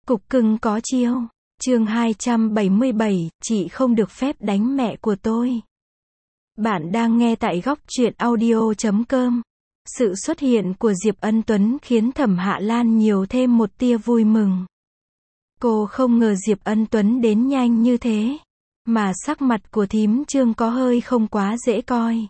Cục cưng có chiêu. Chương 277, chị không được phép đánh mẹ của tôi. Bạn đang nghe tại góc truyện audio.com. Sự xuất hiện của Diệp Ân Tuấn khiến Thẩm Hạ Lan nhiều thêm một tia vui mừng. Cô không ngờ Diệp Ân Tuấn đến nhanh như thế, mà sắc mặt của thím Trương có hơi không quá dễ coi.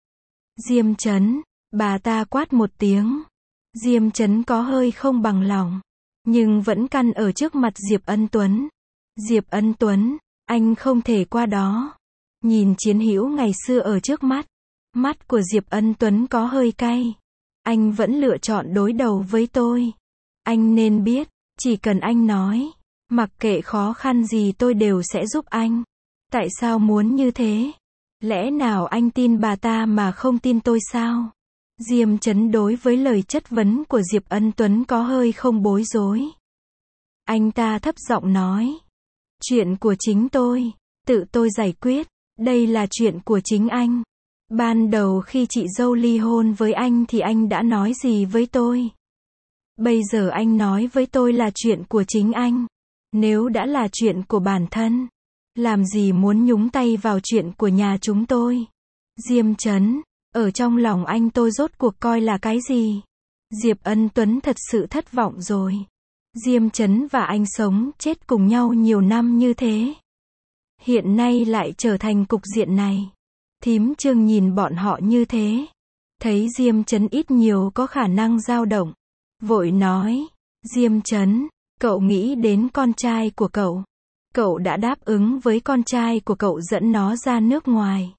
Diêm Chấn, bà ta quát một tiếng. Diêm Chấn có hơi không bằng lòng, nhưng vẫn căn ở trước mặt Diệp Ân Tuấn. Diệp Ân Tuấn, anh không thể qua đó. Nhìn chiến hữu ngày xưa ở trước mắt, mắt của Diệp Ân Tuấn có hơi cay. Anh vẫn lựa chọn đối đầu với tôi. Anh nên biết, chỉ cần anh nói, mặc kệ khó khăn gì tôi đều sẽ giúp anh. Tại sao muốn như thế? Lẽ nào anh tin bà ta mà không tin tôi sao? Diêm Chấn đối với lời chất vấn của Diệp Ân Tuấn có hơi không bối rối. Anh ta thấp giọng nói. Chuyện của chính tôi, tự tôi giải quyết, đây là chuyện của chính anh. Ban đầu khi chị dâu ly hôn với anh thì anh đã nói gì với tôi? Bây giờ anh nói với tôi là chuyện của chính anh. Nếu đã là chuyện của bản thân, làm gì muốn nhúng tay vào chuyện của nhà chúng tôi? Diêm Chấn, ở trong lòng anh tôi rốt cuộc coi là cái gì? Diệp Ân Tuấn thật sự thất vọng rồi. Diêm Chấn và anh sống chết cùng nhau nhiều năm như thế, hiện nay lại trở thành cục diện này. Thím Trương nhìn bọn họ như thế, thấy Diêm Chấn ít nhiều có khả năng dao động, vội nói, Diêm Chấn, cậu nghĩ đến con trai của cậu. Cậu đã đáp ứng với con trai của cậu dẫn nó ra nước ngoài.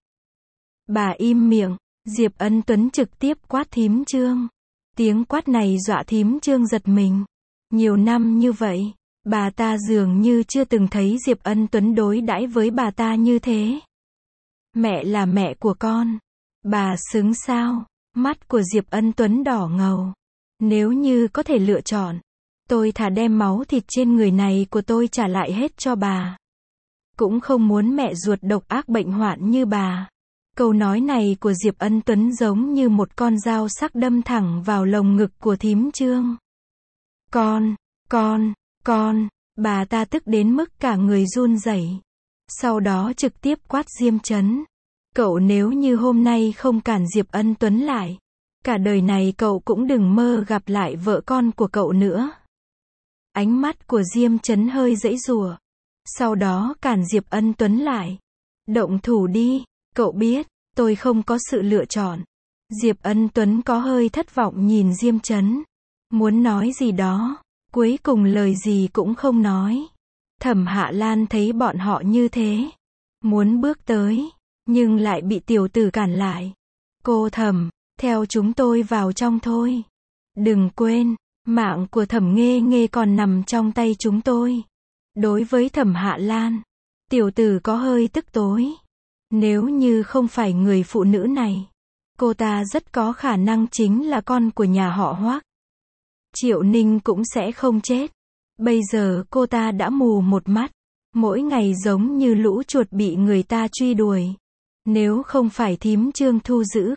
Bà im miệng. Diệp Ân Tuấn trực tiếp quát thím Trương. Tiếng quát này dọa thím Trương giật mình. Nhiều năm như vậy, bà ta dường như chưa từng thấy Diệp Ân Tuấn đối đãi với bà ta như thế. Mẹ là mẹ của con. Bà xứng sao? Mắt của Diệp Ân Tuấn đỏ ngầu. Nếu như có thể lựa chọn, tôi thà đem máu thịt trên người này của tôi trả lại hết cho bà. Cũng không muốn mẹ ruột độc ác bệnh hoạn như bà. Câu nói này của Diệp Ân Tuấn giống như một con dao sắc đâm thẳng vào lồng ngực của thím Trương. Con, bà ta tức đến mức cả người run rẩy. Sau đó trực tiếp quát Diêm Chấn. Cậu nếu như hôm nay không cản Diệp Ân Tuấn lại, cả đời này cậu cũng đừng mơ gặp lại vợ con của cậu nữa. Ánh mắt của Diêm Chấn hơi giãy giụa. Sau đó cản Diệp Ân Tuấn lại. Động thủ đi, cậu biết, tôi không có sự lựa chọn. Diệp Ân Tuấn có hơi thất vọng nhìn Diêm Chấn. Muốn nói gì đó, cuối cùng lời gì cũng không nói. Thẩm Hạ Lan thấy bọn họ như thế, muốn bước tới, nhưng lại bị tiểu tử cản lại. Cô Thẩm, theo chúng tôi vào trong thôi. Đừng quên, mạng của Thẩm Nghê Nghê còn nằm trong tay chúng tôi. Đối với Thẩm Hạ Lan, tiểu tử có hơi tức tối. Nếu như không phải người phụ nữ này, cô ta rất có khả năng chính là con của nhà họ Hoác. Triệu Ninh cũng sẽ không chết. Bây giờ cô ta đã mù một mắt, mỗi ngày giống như lũ chuột bị người ta truy đuổi. Nếu không phải thím Trương thu giữ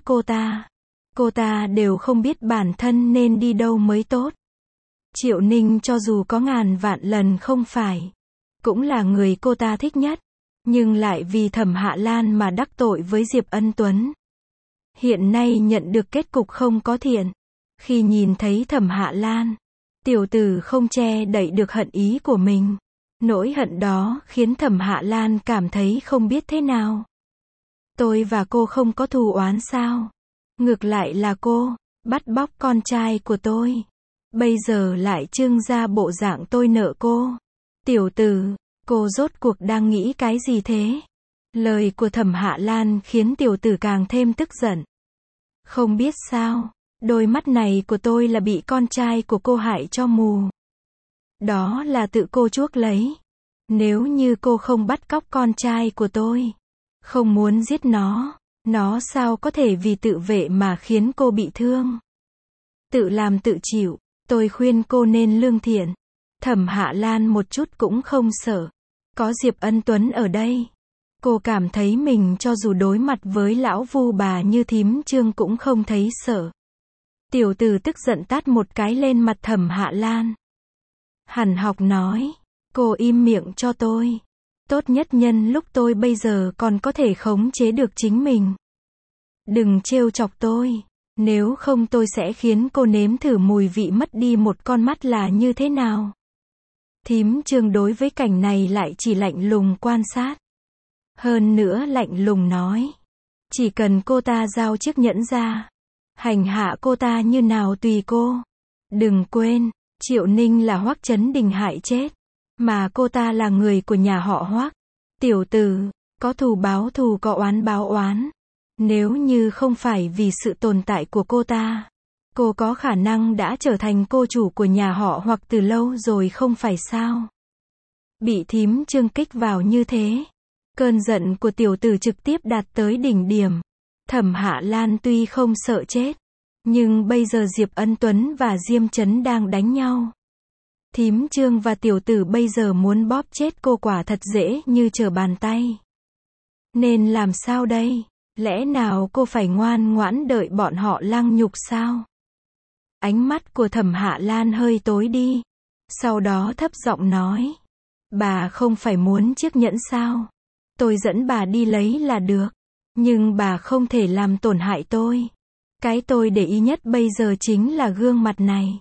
cô ta đều không biết bản thân nên đi đâu mới tốt. Triệu Ninh cho dù có ngàn vạn lần không phải, cũng là người cô ta thích nhất, nhưng lại vì Thẩm Hạ Lan mà đắc tội với Diệp Ân Tuấn. Hiện nay nhận được kết cục không có thiện. Khi nhìn thấy Thẩm Hạ Lan, tiểu tử không che đậy được hận ý của mình. Nỗi hận đó khiến Thẩm Hạ Lan cảm thấy không biết thế nào. Tôi và cô không có thù oán sao? Ngược lại là cô bắt bóc con trai của tôi. Bây giờ lại trưng ra bộ dạng tôi nợ cô. Tiểu tử, cô rốt cuộc đang nghĩ cái gì thế? Lời của Thẩm Hạ Lan khiến tiểu tử càng thêm tức giận. Không biết sao, đôi mắt này của tôi là bị con trai của cô hại cho mù. Đó là tự cô chuốc lấy. Nếu như cô không bắt cóc con trai của tôi, không muốn giết nó sao có thể vì tự vệ mà khiến cô bị thương? Tự làm tự chịu, tôi khuyên cô nên lương thiện. Thẩm Hạ Lan một chút cũng không sợ. Có Diệp Ân Tuấn ở đây, cô cảm thấy mình cho dù đối mặt với lão vu bà như thím Trương cũng không thấy sợ. Tiểu tử tức giận tát một cái lên mặt Thẩm Hạ Lan. Hàn Học nói, cô im miệng cho tôi. Tốt nhất nhân lúc tôi bây giờ còn có thể khống chế được chính mình. Đừng trêu chọc tôi. Nếu không tôi sẽ khiến cô nếm thử mùi vị mất đi một con mắt là như thế nào. Thím Trương đối với cảnh này lại chỉ lạnh lùng quan sát. Hơn nữa lạnh lùng nói. Chỉ cần cô ta giao chiếc nhẫn ra. Hành hạ cô ta như nào tùy cô. Đừng quên, Triệu Ninh là Hoắc Chấn Đình hại chết. Mà cô ta là người của nhà họ Hoắc. Tiểu tử, có thù báo thù có oán báo oán. Nếu như không phải vì sự tồn tại của cô ta, cô có khả năng đã trở thành cô chủ của nhà họ Hoắc từ lâu rồi không phải sao. Bị thím Trương kích vào như thế. Cơn giận của tiểu tử trực tiếp đạt tới đỉnh điểm. Thẩm Hạ Lan tuy không sợ chết, nhưng bây giờ Diệp Ân Tuấn và Diêm Chấn đang đánh nhau. Thím Trương và tiểu tử bây giờ muốn bóp chết cô quả thật dễ như trở bàn tay. Nên làm sao đây? Lẽ nào cô phải ngoan ngoãn đợi bọn họ lăng nhục sao? Ánh mắt của Thẩm Hạ Lan hơi tối đi. Sau đó thấp giọng nói. Bà không phải muốn chiếc nhẫn sao? Tôi dẫn bà đi lấy là được. Nhưng bà không thể làm tổn hại tôi. Cái tôi để ý nhất bây giờ chính là gương mặt này.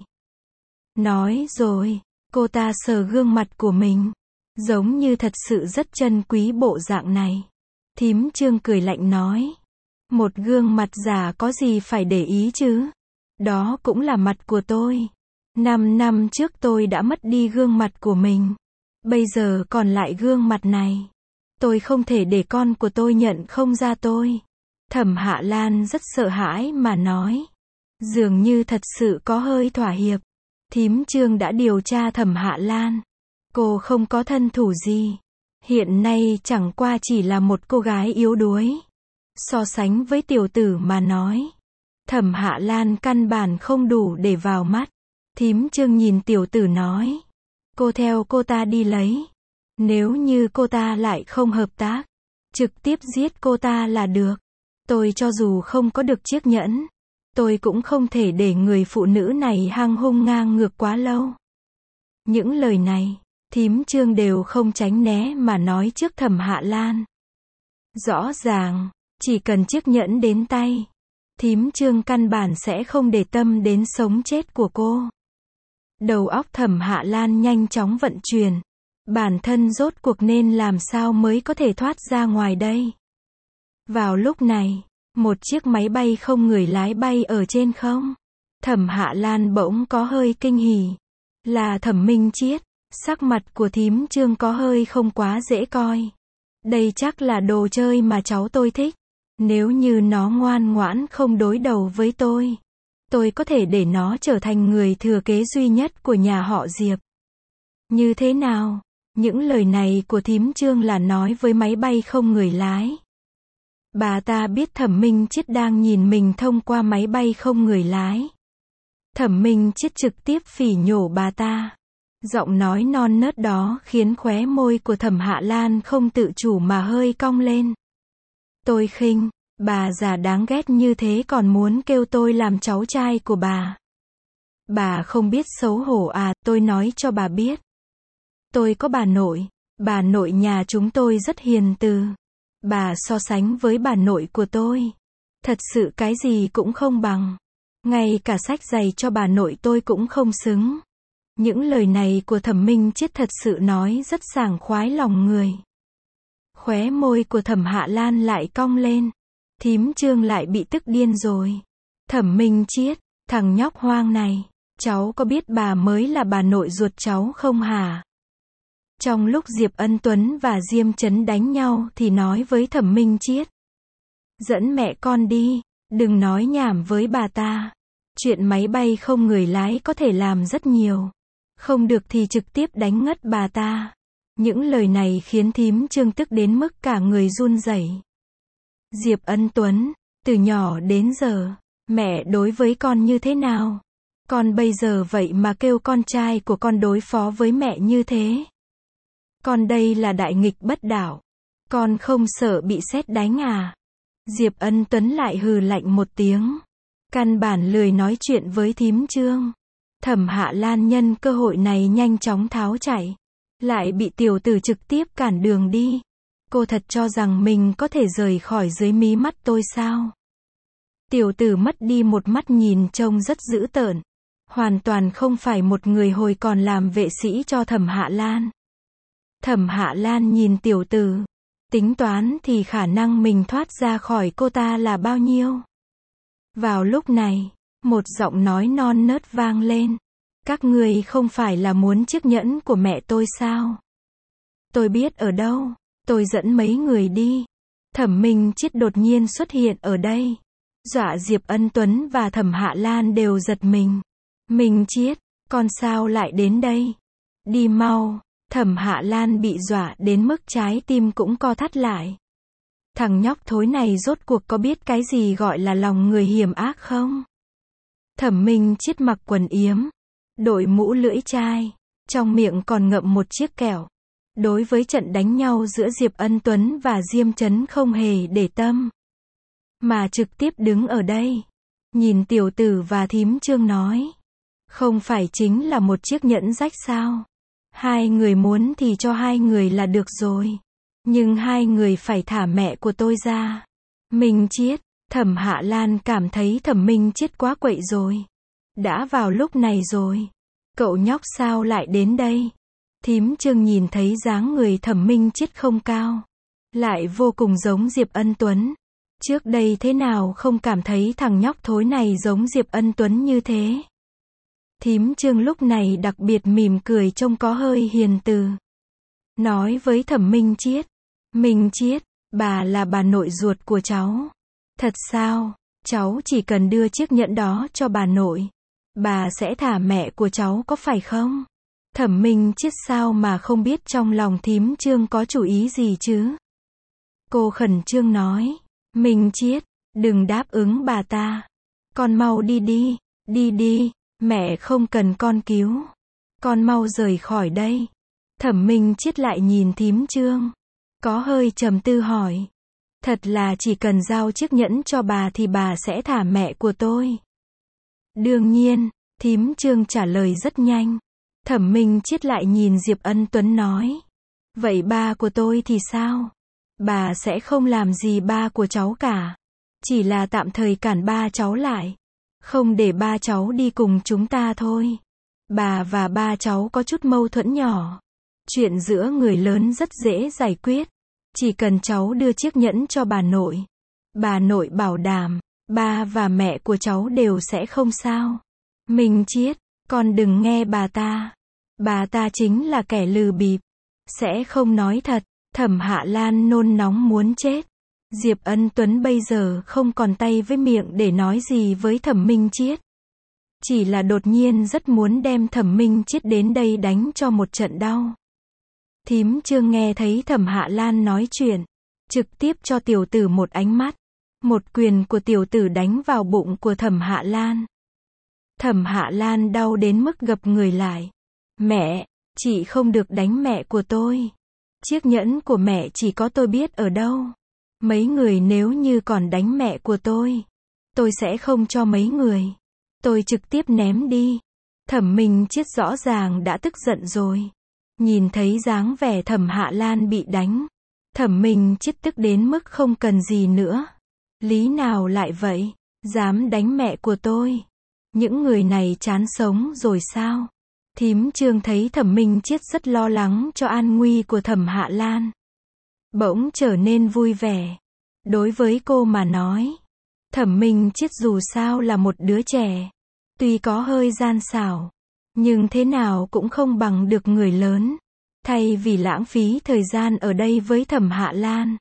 Nói rồi, cô ta sờ gương mặt của mình. Giống như thật sự rất trân quý bộ dạng này. Thím Trương cười lạnh nói. Một gương mặt giả có gì phải để ý chứ? Đó cũng là mặt của tôi. 5 năm trước tôi đã mất đi gương mặt của mình. Bây giờ còn lại gương mặt này. Tôi không thể để con của tôi nhận không ra tôi. Thẩm Hạ Lan rất sợ hãi mà nói. Dường như thật sự có hơi thỏa hiệp. Thím Trương đã điều tra Thẩm Hạ Lan. Cô không có thân thủ gì. Hiện nay chẳng qua chỉ là một cô gái yếu đuối. So sánh với tiểu tử mà nói. Thẩm Hạ Lan căn bản không đủ để vào mắt. Thím Trương nhìn tiểu tử nói. Cô theo cô ta đi lấy. Nếu như cô ta lại không hợp tác, trực tiếp giết cô ta là được. Tôi cho dù không có được chiếc nhẫn, tôi cũng không thể để người phụ nữ này hăng hung ngang ngược quá lâu. Những lời này, thím Trương đều không tránh né mà nói trước Thẩm Hạ Lan. Rõ ràng, chỉ cần chiếc nhẫn đến tay, thím Trương căn bản sẽ không để tâm đến sống chết của cô. Đầu óc Thẩm Hạ Lan nhanh chóng vận chuyển. Bản thân rốt cuộc nên làm sao mới có thể thoát ra ngoài đây. Vào lúc này, một chiếc máy bay không người lái bay ở trên không. Thẩm Hạ Lan bỗng có hơi kinh hỉ. Là Thẩm Minh Chiết. Sắc mặt của thím Trương có hơi không quá dễ coi. Đây chắc là đồ chơi mà cháu tôi thích. Nếu như nó ngoan ngoãn không đối đầu với tôi có thể để nó trở thành người thừa kế duy nhất của nhà họ Diệp. Như thế nào? Những lời này của thím Trương là nói với máy bay không người lái. Bà ta biết Thẩm Minh Chiết đang nhìn mình thông qua máy bay không người lái. Thẩm Minh Chiết trực tiếp phỉ nhổ bà ta. Giọng nói non nớt đó khiến khóe môi của Thẩm Hạ Lan không tự chủ mà hơi cong lên. Tôi khinh, bà già đáng ghét như thế còn muốn kêu tôi làm cháu trai của bà. Bà không biết xấu hổ à, tôi nói cho bà biết. Tôi có bà nội nhà chúng tôi rất hiền từ. Bà so sánh với bà nội của tôi. Thật sự cái gì cũng không bằng. Ngay cả sách giày cho bà nội tôi cũng không xứng. Những lời này của Thẩm Minh Chiết thật sự nói rất sảng khoái lòng người. Khóe môi của Thẩm Hạ Lan lại cong lên. Thím Trương lại bị tức điên rồi. Thẩm Minh Chiết, thằng nhóc hoang này, cháu có biết bà mới là bà nội ruột cháu không hả? Trong lúc Diệp Ân Tuấn và Diêm Chấn đánh nhau thì nói với Thẩm Minh Chiết. Dẫn mẹ con đi, đừng nói nhảm với bà ta. Chuyện máy bay không người lái có thể làm rất nhiều. Không được thì trực tiếp đánh ngất bà ta. Những lời này khiến thím Trương tức đến mức cả người run rẩy. Diệp Ân Tuấn, từ nhỏ đến giờ, mẹ đối với con như thế nào? Con bây giờ vậy mà kêu con trai của con đối phó với mẹ như thế. Con đây là đại nghịch bất đạo. Con không sợ bị sét đánh à? Diệp Ân Tuấn lại hừ lạnh một tiếng. Căn bản lười nói chuyện với thím Trương. Thẩm Hạ Lan nhân cơ hội này nhanh chóng tháo chạy. Lại bị tiểu tử trực tiếp cản đường đi. Cô thật cho rằng mình có thể rời khỏi dưới mí mắt tôi sao? Tiểu tử mất đi một mắt nhìn trông rất dữ tợn. Hoàn toàn không phải một người hồi còn làm vệ sĩ cho Thẩm Hạ Lan. Thẩm Hạ Lan nhìn tiểu tử. Tính toán thì khả năng mình thoát ra khỏi cô ta là bao nhiêu? Vào lúc này, một giọng nói non nớt vang lên. Các ngươi không phải là muốn chiếc nhẫn của mẹ tôi sao? Tôi biết ở đâu. Tôi dẫn mấy người đi. Thẩm Minh Chiết đột nhiên xuất hiện ở đây. Dọa Diệp Ân Tuấn và Thẩm Hạ Lan đều giật mình. Minh Chiết, con sao lại đến đây? Đi mau. Thẩm Hạ Lan bị dọa đến mức trái tim cũng co thắt lại. Thằng nhóc thối này rốt cuộc có biết cái gì gọi là lòng người hiểm ác không? Thẩm Minh Chiết mặc quần yếm, đội mũ lưỡi chai, trong miệng còn ngậm một chiếc kẹo. Đối với trận đánh nhau giữa Diệp Ân Tuấn và Diêm Chấn không hề để tâm. Mà trực tiếp đứng ở đây. Nhìn tiểu tử và thím Trương nói. Không phải chính là một chiếc nhẫn rách sao? Hai người muốn thì cho hai người là được rồi. Nhưng hai người phải thả mẹ của tôi ra. Minh Chiết, Thẩm Hạ Lan cảm thấy Thẩm Minh Chiết quá quậy rồi. Đã vào lúc này rồi. Cậu nhóc sao lại đến đây? Thím Trương nhìn thấy dáng người Thẩm Minh Chiết không cao. Lại vô cùng giống Diệp Ân Tuấn. Trước đây thế nào không cảm thấy thằng nhóc thối này giống Diệp Ân Tuấn như thế? Thím Trương lúc này đặc biệt mỉm cười trông có hơi hiền từ. Nói với Thẩm Minh Chiết. Minh Chiết, bà là bà nội ruột của cháu. Thật sao? Cháu chỉ cần đưa chiếc nhẫn đó cho bà nội. Bà sẽ thả mẹ của cháu có phải không? Thẩm Minh Chiết sao mà không biết trong lòng thím Trương có chủ ý gì chứ? Cô khẩn trương nói. Minh Chiết, đừng đáp ứng bà ta. Con mau đi đi, đi đi, mẹ không cần con cứu. Con mau rời khỏi đây. Thẩm Minh Chiết lại nhìn thím Trương. Có hơi trầm tư hỏi. Thật là chỉ cần giao chiếc nhẫn cho bà thì bà sẽ thả mẹ của tôi. Đương nhiên, thím Trương trả lời rất nhanh. Thẩm Minh Chiết lại nhìn Diệp Ân Tuấn nói. Vậy ba của tôi thì sao? Bà sẽ không làm gì ba của cháu cả. Chỉ là tạm thời cản ba cháu lại. Không để ba cháu đi cùng chúng ta thôi. Bà và ba cháu có chút mâu thuẫn nhỏ. Chuyện giữa người lớn rất dễ giải quyết. Chỉ cần cháu đưa chiếc nhẫn cho bà nội. Bà nội bảo đảm, ba và mẹ của cháu đều sẽ không sao. Minh Chiết, con đừng nghe bà ta. Bà ta chính là kẻ lừa bịp. Sẽ không nói thật. Thẩm Hạ Lan nôn nóng muốn chết. Diệp Ân Tuấn bây giờ không còn tay với miệng để nói gì với Thẩm Minh Chiết. Chỉ là đột nhiên rất muốn đem Thẩm Minh Chiết đến đây đánh cho một trận đau. Thím Trương nghe thấy Thẩm Hạ Lan nói chuyện. Trực tiếp cho tiểu tử một ánh mắt. Một quyền của tiểu tử đánh vào bụng của Thẩm Hạ Lan. Thẩm Hạ Lan đau đến mức gập người lại. Mẹ, chị không được đánh mẹ của tôi. Chiếc nhẫn của mẹ chỉ có tôi biết ở đâu. Mấy người nếu như còn đánh mẹ của tôi sẽ không cho mấy người. Tôi trực tiếp ném đi. Thẩm Minh Chiết rõ ràng đã tức giận rồi. Nhìn thấy dáng vẻ Thẩm Hạ Lan bị đánh. Thẩm Minh Chiết tức đến mức không cần gì nữa. Lý nào lại vậy? Dám đánh mẹ của tôi. Những người này chán sống rồi sao? Thím Trương thấy Thẩm Minh Chiết rất lo lắng cho an nguy của Thẩm Hạ Lan. Bỗng trở nên vui vẻ. Đối với cô mà nói. Thẩm Minh Chiết dù sao là một đứa trẻ. Tuy có hơi gian xảo. Nhưng thế nào cũng không bằng được người lớn. Thay vì lãng phí thời gian ở đây với Thẩm Hạ Lan.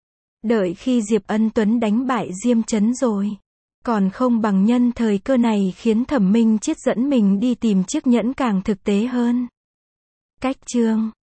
Đợi khi Diệp Ân Tuấn đánh bại Diêm Chấn rồi. Còn không bằng nhân thời cơ này khiến Thẩm Minh Chiết dẫn mình đi tìm chiếc nhẫn càng thực tế hơn. Cách chương